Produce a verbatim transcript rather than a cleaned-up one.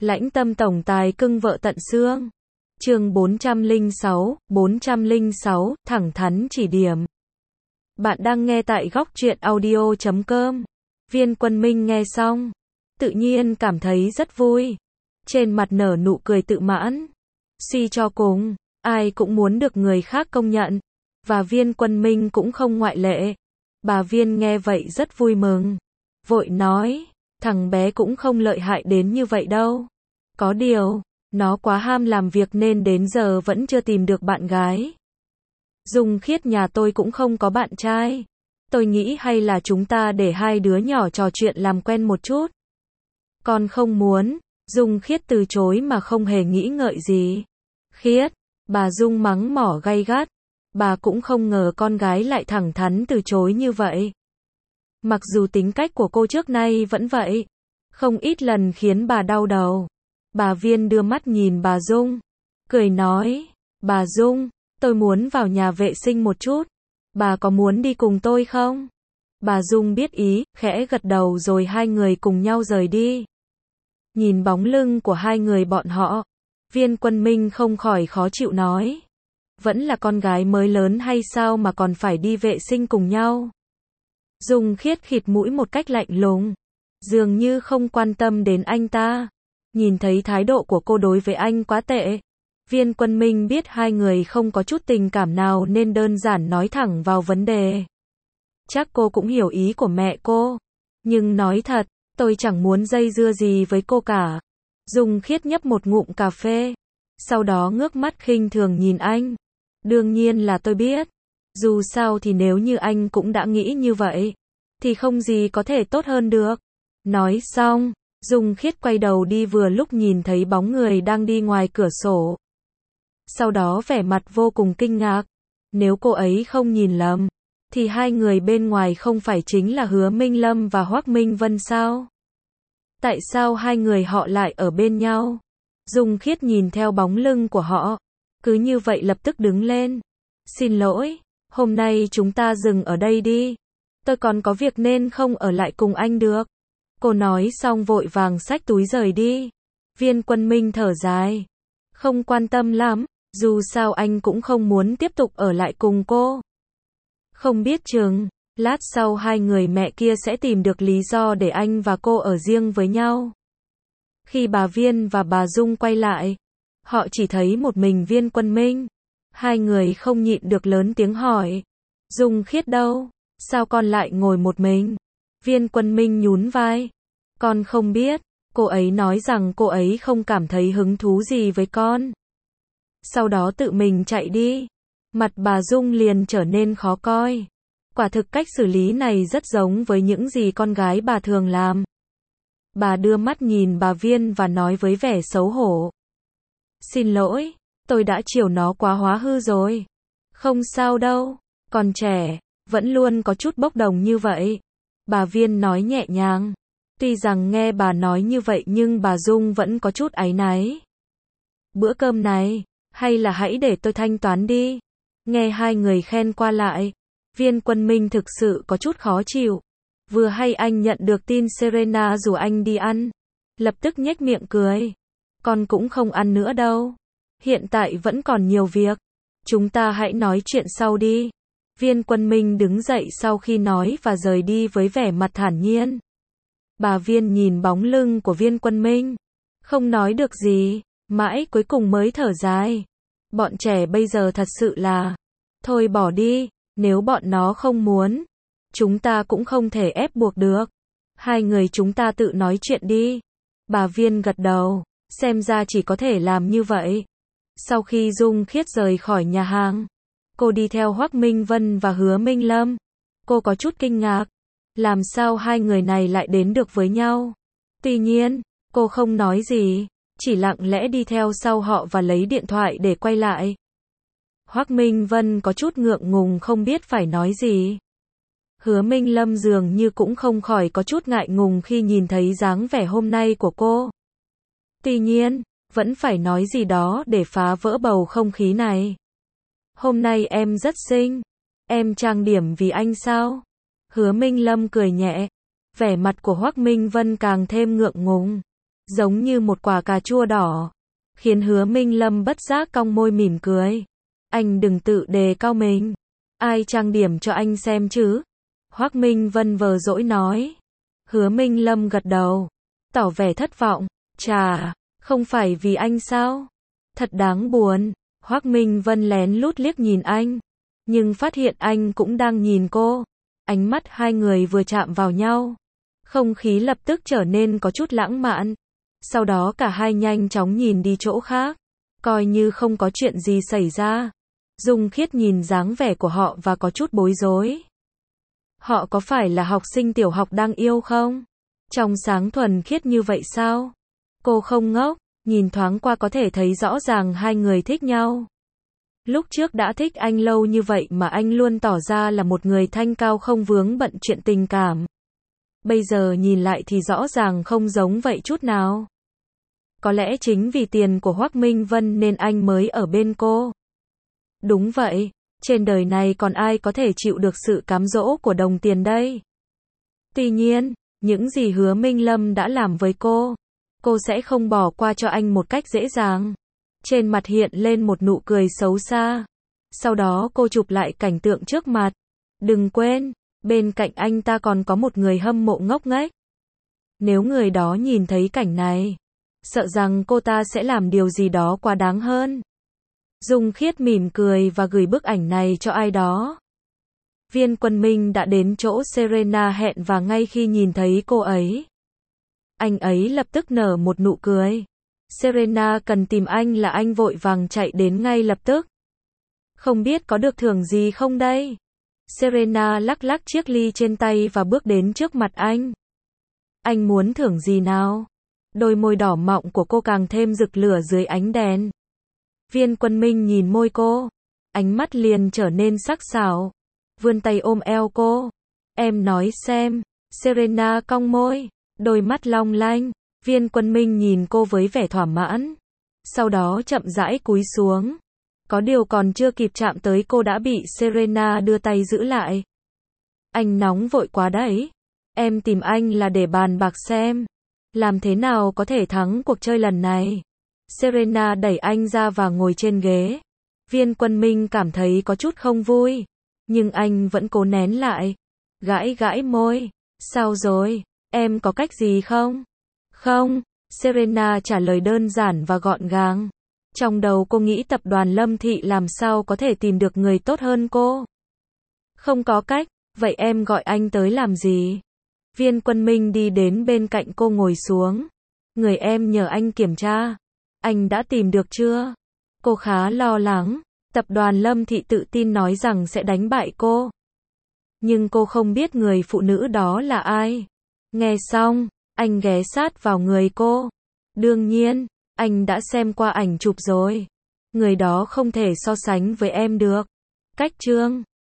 Lãnh tâm tổng tài cưng vợ tận xương. Chương bốn trăm lẻ sáu, bốn trăm lẻ sáu, thẳng thắn chỉ điểm. Bạn đang nghe tại góc truyện audio chấm com. Viên Quân Minh nghe xong, tự nhiên cảm thấy rất vui. Trên mặt nở nụ cười tự mãn. Suy cho cùng, ai cũng muốn được người khác công nhận. Và Viên Quân Minh cũng không ngoại lệ. Bà Viên nghe vậy rất vui mừng. Vội nói, thằng bé cũng không lợi hại đến như vậy đâu. Có điều, nó quá ham làm việc nên đến giờ vẫn chưa tìm được bạn gái. Dung Khiết nhà tôi cũng không có bạn trai. Tôi nghĩ hay là chúng ta để hai đứa nhỏ trò chuyện làm quen một chút. Con không muốn. Dung Khiết từ chối mà không hề nghĩ ngợi gì. Khiết, bà Dung mắng mỏ gay gắt. Bà cũng không ngờ con gái lại thẳng thắn từ chối như vậy. Mặc dù tính cách của cô trước nay vẫn vậy, không ít lần khiến bà đau đầu. Bà Viên đưa mắt nhìn bà Dung, cười nói, bà Dung, tôi muốn vào nhà vệ sinh một chút. Bà có muốn đi cùng tôi không? Bà Dung biết ý, khẽ gật đầu rồi hai người cùng nhau rời đi. Nhìn bóng lưng của hai người bọn họ, Viên Quân Minh không khỏi khó chịu nói. Vẫn là con gái mới lớn hay sao mà còn phải đi vệ sinh cùng nhau? Dung Khiết khịt mũi một cách lạnh lùng, dường như không quan tâm đến anh ta. Nhìn thấy thái độ của cô đối với anh quá tệ, Viên Quân Minh biết hai người không có chút tình cảm nào nên đơn giản nói thẳng vào vấn đề. Chắc cô cũng hiểu ý của mẹ cô. Nhưng nói thật, tôi chẳng muốn dây dưa gì với cô cả. Dung Khiết nhấp một ngụm cà phê, sau đó ngước mắt khinh thường nhìn anh. Đương nhiên là tôi biết. Dù sao thì nếu như anh cũng đã nghĩ như vậy, thì không gì có thể tốt hơn được. Nói xong, Dung Khiết quay đầu đi vừa lúc nhìn thấy bóng người đang đi ngoài cửa sổ. Sau đó vẻ mặt vô cùng kinh ngạc. Nếu cô ấy không nhìn lầm, thì hai người bên ngoài không phải chính là Hứa Minh Lâm và Hoắc Minh Vân sao? Tại sao hai người họ lại ở bên nhau? Dung Khiết nhìn theo bóng lưng của họ, cứ như vậy lập tức đứng lên. Xin lỗi, hôm nay chúng ta dừng ở đây đi. Tôi còn có việc nên không ở lại cùng anh được. Cô nói xong vội vàng xách túi rời đi. Viên Quân Minh thở dài. Không quan tâm lắm, dù sao anh cũng không muốn tiếp tục ở lại cùng cô. Không biết chừng, lát sau hai người mẹ kia sẽ tìm được lý do để anh và cô ở riêng với nhau. Khi bà Viên và bà Dung quay lại, họ chỉ thấy một mình Viên Quân Minh. Hai người không nhịn được lớn tiếng hỏi. Dung Khiết đâu? Sao con lại ngồi một mình? Viên Quân Minh nhún vai. Con không biết, cô ấy nói rằng cô ấy không cảm thấy hứng thú gì với con. Sau đó tự mình chạy đi. Mặt bà Dung liền trở nên khó coi. Quả thực cách xử lý này rất giống với những gì con gái bà thường làm. Bà đưa mắt nhìn bà Viên và nói với vẻ xấu hổ. Xin lỗi, tôi đã chiều nó quá hóa hư rồi. Không sao đâu, còn trẻ, vẫn luôn có chút bốc đồng như vậy. Bà Viên nói nhẹ nhàng. Tuy rằng nghe bà nói như vậy nhưng bà Dung vẫn có chút áy náy. Bữa cơm này, hay là hãy để tôi thanh toán đi. Nghe hai người khen qua lại, Viên Quân Minh thực sự có chút khó chịu. Vừa hay anh nhận được tin Serena rủ anh đi ăn, lập tức nhếch miệng cười. Con cũng không ăn nữa đâu. Hiện tại vẫn còn nhiều việc. Chúng ta hãy nói chuyện sau đi. Viên Quân Minh đứng dậy sau khi nói và rời đi với vẻ mặt thản nhiên. Bà Viên nhìn bóng lưng của Viên Quân Minh, không nói được gì, mãi cuối cùng mới thở dài. Bọn trẻ bây giờ thật sự là, thôi bỏ đi, nếu bọn nó không muốn, chúng ta cũng không thể ép buộc được. Hai người chúng ta tự nói chuyện đi. Bà Viên gật đầu, xem ra chỉ có thể làm như vậy. Sau khi Dung Khiết rời khỏi nhà hàng, cô đi theo Hoắc Minh Vân và Hứa Minh Lâm. Cô có chút kinh ngạc. Làm sao hai người này lại đến được với nhau? Tuy nhiên, cô không nói gì, chỉ lặng lẽ đi theo sau họ và lấy điện thoại để quay lại. Hoắc Minh Vân có chút ngượng ngùng không biết phải nói gì. Hứa Minh Lâm dường như cũng không khỏi có chút ngại ngùng khi nhìn thấy dáng vẻ hôm nay của cô. Tuy nhiên, vẫn phải nói gì đó để phá vỡ bầu không khí này. Hôm nay em rất xinh. Em trang điểm vì anh sao? Hứa Minh Lâm cười nhẹ. Vẻ mặt của Hoắc Minh Vân càng thêm ngượng ngùng. giống như một quả cà chua đỏ, khiến Hứa Minh Lâm bất giác cong môi mỉm cười. Anh đừng tự đề cao mình. Ai trang điểm cho anh xem chứ? Hoắc Minh Vân vờ dỗi nói. Hứa Minh Lâm gật đầu, tỏ vẻ thất vọng. Chà, không phải vì anh sao? Thật đáng buồn. Hoắc Minh Vân lén lút liếc nhìn anh, nhưng phát hiện anh cũng đang nhìn cô. Ánh mắt hai người vừa chạm vào nhau, không khí lập tức trở nên có chút lãng mạn. Sau đó cả hai nhanh chóng nhìn đi chỗ khác, coi như không có chuyện gì xảy ra. Dung Khiết nhìn dáng vẻ của họ và có chút bối rối. Họ có phải là học sinh tiểu học đang yêu không? Trong sáng thuần khiết như vậy sao? Cô không ngốc, nhìn thoáng qua có thể thấy rõ ràng hai người thích nhau. Lúc trước đã thích anh lâu như vậy mà anh luôn tỏ ra là một người thanh cao không vướng bận chuyện tình cảm. Bây giờ nhìn lại thì rõ ràng không giống vậy chút nào. Có lẽ chính vì tiền của Hoắc Minh Vân nên anh mới ở bên cô. Đúng vậy, trên đời này còn ai có thể chịu được sự cám dỗ của đồng tiền đây. Tuy nhiên, những gì Hứa Minh Lâm đã làm với cô, cô sẽ không bỏ qua cho anh một cách dễ dàng. Trên mặt hiện lên một nụ cười xấu xa. Sau đó cô chụp lại cảnh tượng trước mặt. Đừng quên, bên cạnh anh ta còn có một người hâm mộ ngốc nghếch. Nếu người đó nhìn thấy cảnh này, sợ rằng cô ta sẽ làm điều gì đó quá đáng hơn. Dung Khiết mỉm cười và gửi bức ảnh này cho ai đó. Viên Quân Minh đã đến chỗ Serena hẹn và ngay khi nhìn thấy cô ấy, anh ấy lập tức nở một nụ cười. Serena cần tìm anh là anh vội vàng chạy đến ngay lập tức. Không biết có được thưởng gì không đây? Serena lắc lắc chiếc ly trên tay và bước đến trước mặt anh. Anh muốn thưởng gì nào? Đôi môi đỏ mọng của cô càng thêm rực lửa dưới ánh đèn. Viên Quân Minh nhìn môi cô, ánh mắt liền trở nên sắc sảo, vươn tay ôm eo cô. Em nói xem. Serena cong môi, đôi mắt long lanh. Viên Quân Minh nhìn cô với vẻ thỏa mãn, sau đó chậm rãi cúi xuống. Có điều còn chưa kịp chạm tới cô đã bị Serena đưa tay giữ lại. Anh nóng vội quá đấy. Em tìm anh là để bàn bạc xem làm thế nào có thể thắng cuộc chơi lần này. Serena đẩy anh ra và ngồi trên ghế. Viên Quân Minh cảm thấy có chút không vui, nhưng anh vẫn cố nén lại. Gãi gãi môi. Sao rồi? Em có cách gì không? Không, Serena trả lời đơn giản và gọn gàng. Trong đầu cô nghĩ tập đoàn Lâm Thị làm sao có thể tìm được người tốt hơn cô. Không có cách, vậy em gọi anh tới làm gì? Viên Quân Minh đi đến bên cạnh cô ngồi xuống. Người em nhờ anh kiểm tra, anh đã tìm được chưa? Cô khá lo lắng, tập đoàn Lâm Thị tự tin nói rằng sẽ đánh bại cô. Nhưng cô không biết người phụ nữ đó là ai. Nghe xong, anh ghé sát vào người cô. Đương nhiên, anh đã xem qua ảnh chụp rồi. Người đó không thể so sánh với em được. Cách trương